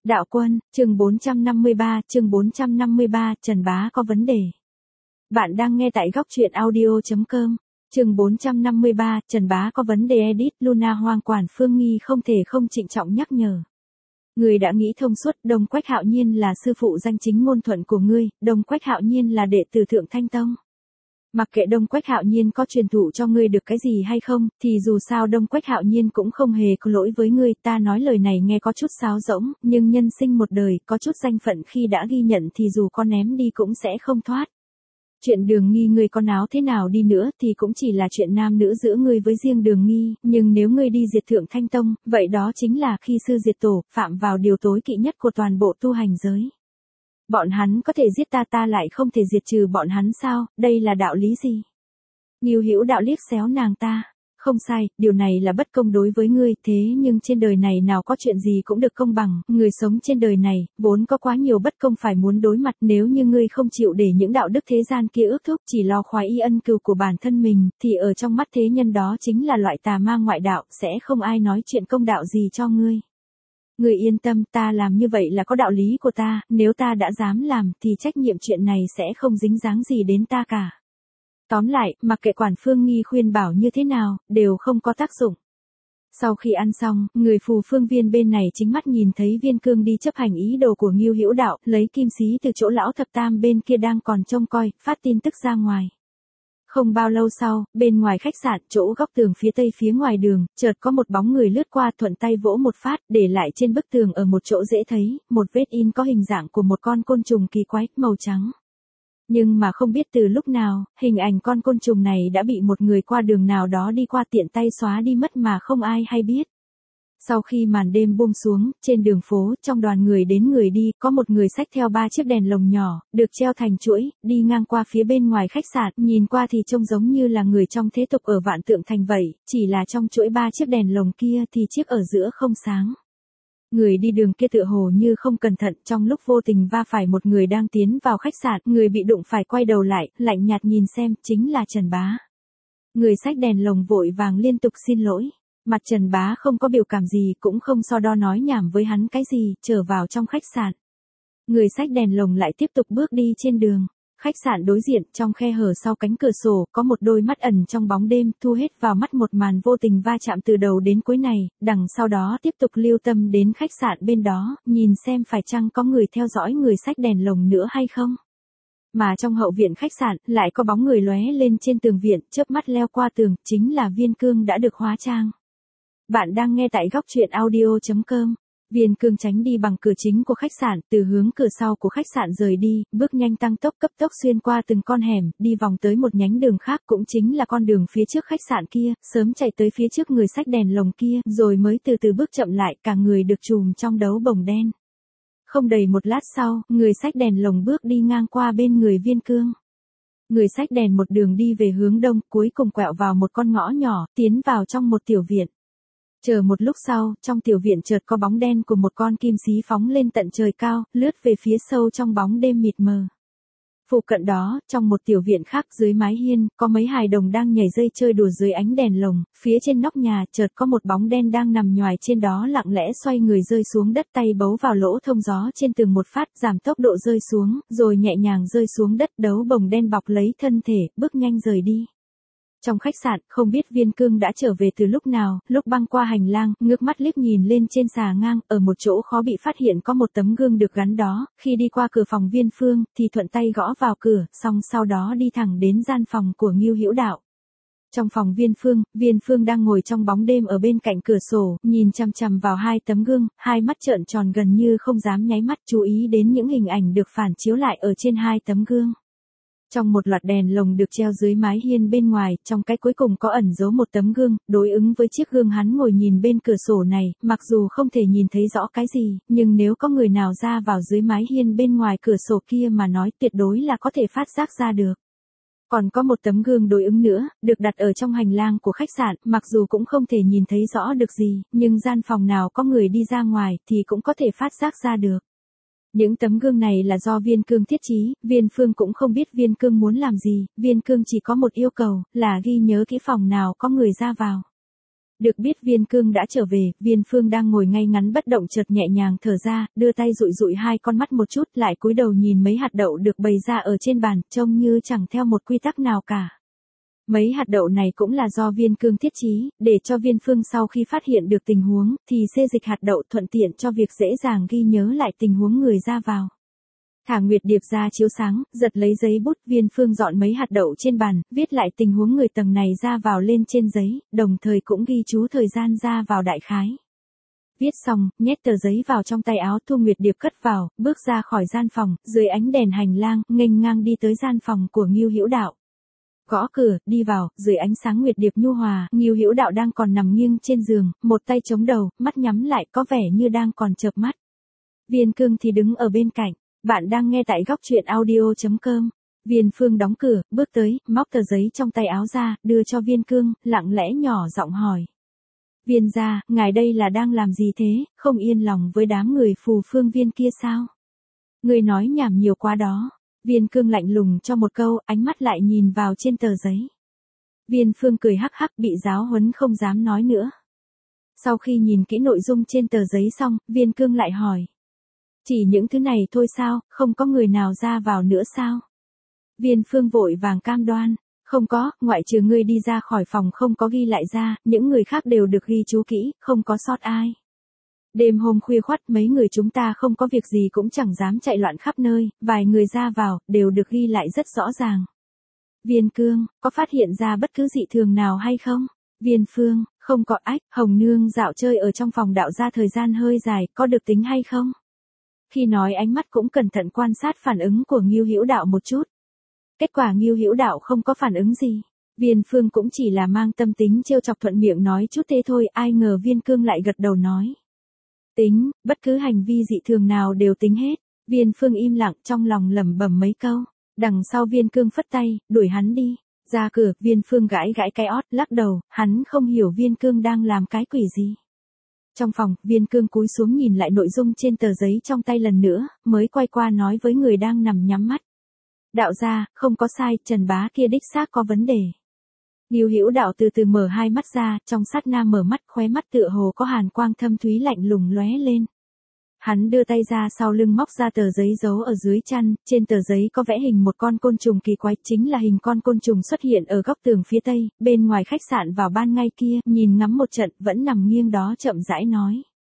Đạo Quân, chương 453, Trần Bá có vấn đề. Bạn đang nghe tại góc truyện audio.com. Chương 453, Trần Bá có vấn đề edit Luna Hoang Quản Phương Nghi không thể không trịnh trọng nhắc nhở. Người đã nghĩ thông suốt, Đông Quách Hạo Nhiên là sư phụ danh chính ngôn thuận của ngươi, Đông Quách Hạo Nhiên là đệ tử Thượng Thanh Tông. Mặc kệ Đông Quách Hạo Nhiên có truyền thụ cho ngươi được cái gì hay không, thì dù sao Đông Quách Hạo Nhiên cũng không hề có lỗi với ngươi. Ta nói lời này nghe có chút sáo rỗng, nhưng nhân sinh một đời, có chút danh phận khi đã ghi nhận thì dù có ném đi cũng sẽ không thoát. Chuyện Đường Nghi ngươi có náo thế nào đi nữa thì cũng chỉ là chuyện nam nữ giữa ngươi với riêng Đường Nghi, nhưng nếu ngươi đi diệt Thượng Thanh Tông, vậy đó chính là khi sư diệt tổ, phạm vào điều tối kỵ nhất của toàn bộ tu hành giới. Bọn hắn có thể giết ta, ta lại không thể diệt trừ bọn hắn sao, đây là đạo lý gì? Ngưu Hữu Đạo liếc xéo nàng ta. Không sai, điều này là bất công đối với ngươi, thế nhưng trên đời này nào có chuyện gì cũng được công bằng, người sống trên đời này, vốn có quá nhiều bất công phải muốn đối mặt. Nếu như ngươi không chịu để những đạo đức thế gian kia ước thúc, chỉ lo khoái y ân cừu của bản thân mình, thì ở trong mắt thế nhân đó chính là loại tà ma ngoại đạo, sẽ không ai nói chuyện công đạo gì cho ngươi. Ngươi yên tâm, ta làm như vậy là có đạo lý của ta, nếu ta đã dám làm, thì trách nhiệm chuyện này sẽ không dính dáng gì đến ta cả. Tóm lại, mặc kệ Quản Phương Nghi khuyên bảo như thế nào, đều không có tác dụng. Sau khi ăn xong, người phù phương viên bên này chính mắt nhìn thấy Viên Cương đi chấp hành ý đồ của Ngưu Hữu Đạo, lấy kim xí từ chỗ lão thập tam bên kia đang còn trông coi, phát tin tức ra ngoài. Không bao lâu sau, bên ngoài khách sạn, chỗ góc tường phía tây phía ngoài đường, chợt có một bóng người lướt qua, thuận tay vỗ một phát, để lại trên bức tường ở một chỗ dễ thấy, một vết in có hình dạng của một con côn trùng kỳ quái, màu trắng. Nhưng mà không biết từ lúc nào, hình ảnh con côn trùng này đã bị một người qua đường nào đó đi qua tiện tay xóa đi mất mà không ai hay biết. Sau khi màn đêm buông xuống, trên đường phố, trong đoàn người đến người đi, có một người xách theo 3 chiếc đèn lồng nhỏ, được treo thành chuỗi, đi ngang qua phía bên ngoài khách sạn, nhìn qua thì trông giống như là người trong thế tục ở Vạn Tượng Thành vậy, chỉ là trong chuỗi 3 chiếc đèn lồng kia thì chiếc ở giữa không sáng. Người đi đường kia tựa hồ như không cẩn thận, trong lúc vô tình va phải một người đang tiến vào khách sạn, người bị đụng phải quay đầu lại, lạnh nhạt nhìn xem, chính là Trần Bá. Người xách đèn lồng vội vàng liên tục xin lỗi. Mặt Trần Bá không có biểu cảm gì, cũng không so đo nói nhảm với hắn cái gì, trở vào trong khách sạn. Người xách đèn lồng lại tiếp tục bước đi trên đường. Khách sạn đối diện, trong khe hở sau cánh cửa sổ, có một đôi mắt ẩn trong bóng đêm, thu hết vào mắt một màn vô tình va chạm từ đầu đến cuối này, đằng sau đó tiếp tục lưu tâm đến khách sạn bên đó, nhìn xem phải chăng có người theo dõi người xách đèn lồng nữa hay không. Mà trong hậu viện khách sạn, lại có bóng người lóe lên trên tường viện, chớp mắt leo qua tường, chính là Viên Cương đã được hóa trang. Bạn đang nghe tại góc truyện audio.com. Viên Cương tránh đi bằng cửa chính của khách sạn, từ hướng cửa sau của khách sạn rời đi, bước nhanh tăng tốc cấp tốc xuyên qua từng con hẻm, đi vòng tới một nhánh đường khác, cũng chính là con đường phía trước khách sạn kia, sớm chạy tới phía trước người xách đèn lồng kia, rồi mới từ từ bước chậm lại, cả người được trùm trong đấu bồng đen. Không đầy một lát sau, người xách đèn lồng bước đi ngang qua bên người Viên Cương. Người xách đèn một đường đi về hướng đông, cuối cùng quẹo vào một con ngõ nhỏ, tiến vào trong một tiểu viện. Chờ một lúc sau, trong tiểu viện chợt có bóng đen của một con kim xí phóng lên tận trời cao, lướt về phía sâu trong bóng đêm mịt mờ. Phụ cận đó, trong một tiểu viện khác dưới mái hiên, có mấy hài đồng đang nhảy dây chơi đùa dưới ánh đèn lồng, phía trên nóc nhà chợt có một bóng đen đang nằm nhoài trên đó lặng lẽ xoay người rơi xuống đất, tay bấu vào lỗ thông gió trên tường một phát, giảm tốc độ rơi xuống, rồi nhẹ nhàng rơi xuống đất, đấu bồng đen bọc lấy thân thể, bước nhanh rời đi. Trong khách sạn, không biết Viên Cương đã trở về từ lúc nào, lúc băng qua hành lang, ngước mắt liếc nhìn lên trên xà ngang, ở một chỗ khó bị phát hiện có một tấm gương được gắn đó, khi đi qua cửa phòng Viên Phương, thì thuận tay gõ vào cửa, xong sau đó đi thẳng đến gian phòng của Ngưu Hữu Đạo. Trong phòng Viên Phương đang ngồi trong bóng đêm ở bên cạnh cửa sổ, nhìn chằm chằm vào hai tấm gương, hai mắt trợn tròn gần như không dám nháy mắt, chú ý đến những hình ảnh được phản chiếu lại ở trên hai tấm gương. Trong một loạt đèn lồng được treo dưới mái hiên bên ngoài, trong cái cuối cùng có ẩn giấu một tấm gương, đối ứng với chiếc gương hắn ngồi nhìn bên cửa sổ này, mặc dù không thể nhìn thấy rõ cái gì, nhưng nếu có người nào ra vào dưới mái hiên bên ngoài cửa sổ kia mà nói tuyệt đối là có thể phát giác ra được. Còn có một tấm gương đối ứng nữa, được đặt ở trong hành lang của khách sạn, mặc dù cũng không thể nhìn thấy rõ được gì, nhưng gian phòng nào có người đi ra ngoài thì cũng có thể phát giác ra được. Những tấm gương này là do Viên Cương thiết trí, Viên Phương cũng không biết Viên Cương muốn làm gì, Viên Cương chỉ có một yêu cầu, là ghi nhớ kỹ phòng nào có người ra vào. Được biết Viên Cương đã trở về, Viên Phương đang ngồi ngay ngắn bất động chợt nhẹ nhàng thở ra, đưa tay dụi dụi hai con mắt một chút lại cúi đầu nhìn mấy hạt đậu được bày ra ở trên bàn, trông như chẳng theo một quy tắc nào cả. Mấy hạt đậu này cũng là do Viên Cương thiết trí, để cho Viên Phương sau khi phát hiện được tình huống, thì xê dịch hạt đậu thuận tiện cho việc dễ dàng ghi nhớ lại tình huống người ra vào. Thả Nguyệt Điệp ra chiếu sáng, giật lấy giấy bút, Viên Phương dọn mấy hạt đậu trên bàn, viết lại tình huống người tầng này ra vào lên trên giấy, đồng thời cũng ghi chú thời gian ra vào đại khái. Viết xong, nhét tờ giấy vào trong tay áo, Thu Nguyệt Điệp cất vào, bước ra khỏi gian phòng, dưới ánh đèn hành lang, nghênh ngang đi tới gian phòng của Ngưu Hữu Đạo. Gõ cửa, đi vào, dưới ánh sáng Nguyệt Điệp nhu hòa, Ngưu Hữu Đạo đang còn nằm nghiêng trên giường, một tay chống đầu, mắt nhắm lại, có vẻ như đang còn chợp mắt. Viên Cương thì đứng ở bên cạnh. Bạn đang nghe tại góc truyện audio.com. Viên Phương đóng cửa, bước tới, móc tờ giấy trong tay áo ra, đưa cho Viên Cương, lặng lẽ nhỏ giọng hỏi. Viên gia, ngài đây là đang làm gì thế, không yên lòng với đám người phù phương viên kia sao? Người nói nhảm nhiều quá đó. Viên Cương lạnh lùng cho một câu, ánh mắt lại nhìn vào trên tờ giấy. Viên Phương cười hắc hắc, bị giáo huấn không dám nói nữa. Sau khi nhìn kỹ nội dung trên tờ giấy xong, Viên Cương lại hỏi. Chỉ những thứ này thôi sao, không có người nào ra vào nữa sao? Viên Phương vội vàng cam đoan. Không có, ngoại trừ ngươi đi ra khỏi phòng không có ghi lại ra, những người khác đều được ghi chú kỹ, không có sót ai. Đêm hôm khuya khoắt mấy người chúng ta không có việc gì cũng chẳng dám chạy loạn khắp nơi, vài người ra vào, đều được ghi lại rất rõ ràng. Viên Cương, có phát hiện ra bất cứ dị thường nào hay không? Viên Phương, không có. Ách, Hồng Nương dạo chơi ở trong phòng đạo gia thời gian hơi dài, có được tính hay không? Khi nói ánh mắt cũng cẩn thận quan sát phản ứng của Ngưu Hữu Đạo một chút. Kết quả Ngưu Hữu Đạo không có phản ứng gì. Viên Phương cũng chỉ là mang tâm tính trêu chọc thuận miệng nói chút thế thôi, ai ngờ Viên Cương lại gật đầu nói. Tính, bất cứ hành vi dị thường nào đều tính hết. Viên Phương im lặng trong lòng lẩm bẩm mấy câu. Đằng sau Viên Cương phất tay, đuổi hắn đi. Ra cửa, Viên Phương gãi gãi cái ót, lắc đầu, hắn không hiểu Viên Cương đang làm cái quỷ gì. Trong phòng, Viên Cương cúi xuống nhìn lại nội dung trên tờ giấy trong tay lần nữa, mới quay qua nói với người đang nằm nhắm mắt. Đạo gia, không có sai, Trần Bá kia đích xác có vấn đề. Ngưu Hữu Đạo từ từ mở hai mắt ra, trong sát na mở mắt, khóe mắt tựa hồ có hàn quang thâm thúy lạnh lùng lóe lên. Hắn đưa tay ra sau lưng móc ra tờ giấy giấu ở dưới chăn, trên tờ giấy có vẽ hình một con côn trùng kỳ quái, chính là hình con côn trùng xuất hiện ở góc tường phía tây, bên ngoài khách sạn vào ban ngay kia, nhìn ngắm một trận, vẫn nằm nghiêng đó chậm rãi nói.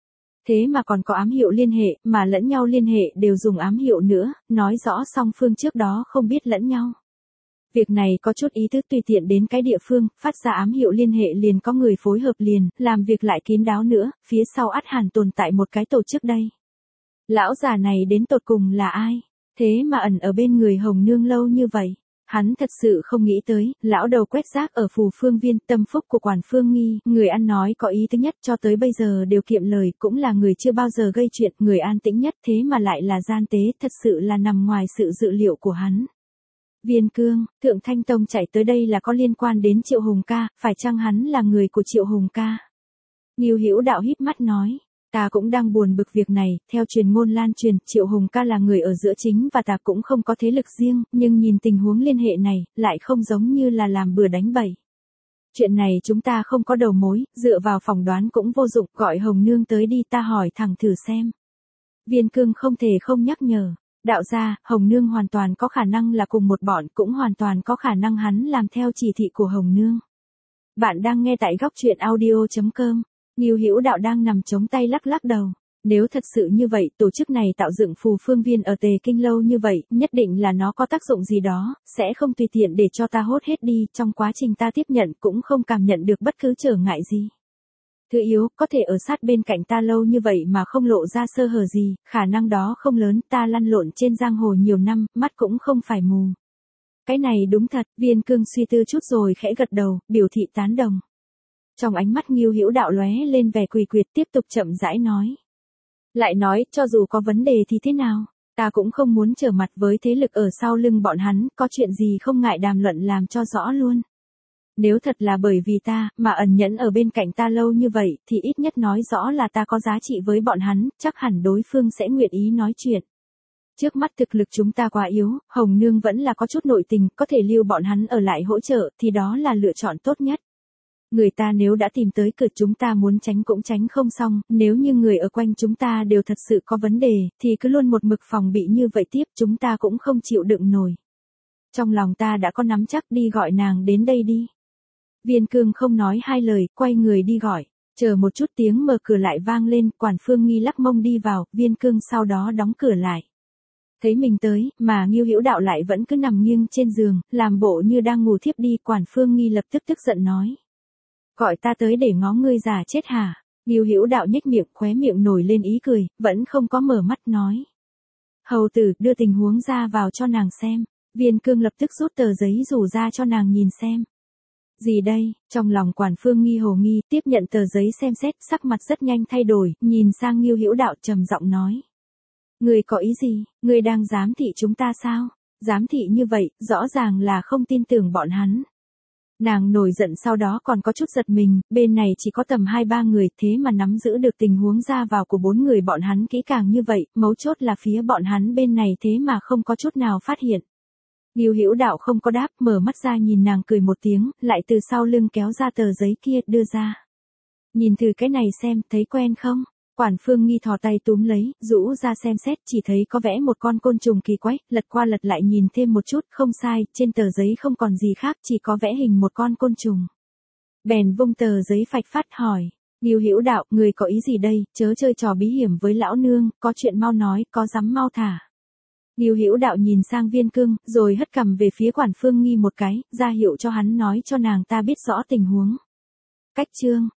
Thế mà còn có ám hiệu liên hệ, mà lẫn nhau liên hệ đều dùng ám hiệu nữa, nói rõ song phương trước đó không biết lẫn nhau. Việc này có chút ý tứ, tùy tiện đến cái địa phương, phát ra ám hiệu liên hệ liền có người phối hợp liền, làm việc lại kín đáo nữa, phía sau ắt hẳn tồn tại một cái tổ chức đây. Lão già này đến tột cùng là ai? Thế mà ẩn ở bên người Hồng Nương lâu như vậy. Hắn thật sự không nghĩ tới, lão đầu quét rác ở phù phương viên, tâm phúc của quản phương nghi, người ăn nói có ý tứ nhất cho tới bây giờ đều kiệm lời, cũng là người chưa bao giờ gây chuyện, người an tĩnh nhất, thế mà lại là gian tế, thật sự là nằm ngoài sự dự liệu của hắn. Viên Cương, Thượng Thanh Tông chạy tới đây là có liên quan đến Triệu Hùng ca, phải chăng hắn là người của Triệu Hùng ca? Ngưu Hữu Đạo híp mắt nói. Ta cũng đang buồn bực việc này, theo truyền ngôn lan truyền, Triệu Hùng ca là người ở giữa chính và ta cũng không có thế lực riêng, nhưng nhìn tình huống liên hệ này, lại không giống như là làm bừa đánh bậy. Chuyện này chúng ta không có đầu mối, dựa vào phỏng đoán cũng vô dụng, gọi Hồng Nương tới đi, ta hỏi thẳng thử xem. Viên Cương không thể không nhắc nhở. Đạo gia, Hồng Nương hoàn toàn có khả năng là cùng một bọn, cũng hoàn toàn có khả năng hắn làm theo chỉ thị của Hồng Nương. Bạn đang nghe tại góc truyện audio.com. Ngưu Hữu Đạo đang nằm chống tay lắc lắc đầu. Nếu thật sự như vậy, tổ chức này tạo dựng phù phương viên ở Tề Kinh lâu như vậy, nhất định là nó có tác dụng gì đó, sẽ không tùy tiện để cho ta hốt hết đi, trong quá trình ta tiếp nhận cũng không cảm nhận được bất cứ trở ngại gì. Thứ yếu, có thể ở sát bên cạnh ta lâu như vậy mà không lộ ra sơ hở gì, khả năng đó không lớn, ta lăn lộn trên giang hồ nhiều năm, mắt cũng không phải mù. Cái này đúng thật, Viên Cương suy tư chút rồi khẽ gật đầu, biểu thị tán đồng. Trong ánh mắt Ngưu Hữu Đạo lóe lên vẻ quỷ quyệt, tiếp tục chậm rãi nói. Lại nói, cho dù có vấn đề thì thế nào, ta cũng không muốn trở mặt với thế lực ở sau lưng bọn hắn, có chuyện gì không ngại đàm luận làm cho rõ luôn. Nếu thật là bởi vì ta, mà ẩn nhẫn ở bên cạnh ta lâu như vậy, thì ít nhất nói rõ là ta có giá trị với bọn hắn, chắc hẳn đối phương sẽ nguyện ý nói chuyện. Trước mắt thực lực chúng ta quá yếu, Hồng Nương vẫn là có chút nội tình, có thể lưu bọn hắn ở lại hỗ trợ, thì đó là lựa chọn tốt nhất. Người ta nếu đã tìm tới cửa chúng ta muốn tránh cũng tránh không xong, nếu như người ở quanh chúng ta đều thật sự có vấn đề, thì cứ luôn một mực phòng bị như vậy tiếp chúng ta cũng không chịu đựng nổi. Trong lòng ta đã có nắm chắc, đi gọi nàng đến đây đi. Viên Cương không nói hai lời, quay người đi gọi. Chờ một chút tiếng mở cửa lại vang lên, Quản Phương Nghi lắc mông đi vào, Viên Cương sau đó đóng cửa lại. Thấy mình tới, mà Ngưu Hữu Đạo lại vẫn cứ nằm nghiêng trên giường, làm bộ như đang ngủ thiếp đi, Quản Phương Nghi lập tức tức giận nói. Gọi ta tới để ngó ngươi già chết hả? Ngưu Hữu Đạo nhếch miệng, khóe miệng nổi lên ý cười, vẫn không có mở mắt nói. Hầu tử, đưa tình huống ra vào cho nàng xem. Viên Cương lập tức rút tờ giấy rủ ra cho nàng nhìn xem. Gì đây? Trong lòng Quản Phương Nghi hồ nghi, tiếp nhận tờ giấy xem xét, sắc mặt rất nhanh thay đổi, nhìn sang Ngưu Hữu Đạo trầm giọng nói. Ngươi có ý gì? Ngươi đang giám thị chúng ta sao? Giám thị như vậy, rõ ràng là không tin tưởng bọn hắn. Nàng nổi giận sau đó còn có chút giật mình, bên này chỉ có tầm 2-3 người, thế mà nắm giữ được tình huống ra vào của 4 người bọn hắn kỹ càng như vậy, mấu chốt là phía bọn hắn bên này thế mà không có chút nào phát hiện. Ngưu Hữu Đạo không có đáp, mở mắt ra nhìn nàng cười một tiếng, lại từ sau lưng kéo ra tờ giấy kia, đưa ra. Nhìn thử cái này xem, thấy quen không? Quản Phương Nghi thò tay túm lấy, rũ ra xem xét, chỉ thấy có vẽ một con côn trùng kỳ quái, lật qua lật lại nhìn thêm một chút, không sai, trên tờ giấy không còn gì khác, chỉ có vẽ hình một con côn trùng. Bèn vung tờ giấy phạch phát hỏi. Ngưu Hữu Đạo, người có ý gì đây, chớ chơi trò bí hiểm với lão nương, có chuyện mau nói, có dám mau thả. Ngưu Hữu Đạo nhìn sang Viên Cương, rồi hất cằm về phía Quản Phương Nghi một cái, ra hiệu cho hắn nói cho nàng ta biết rõ tình huống. Cách chương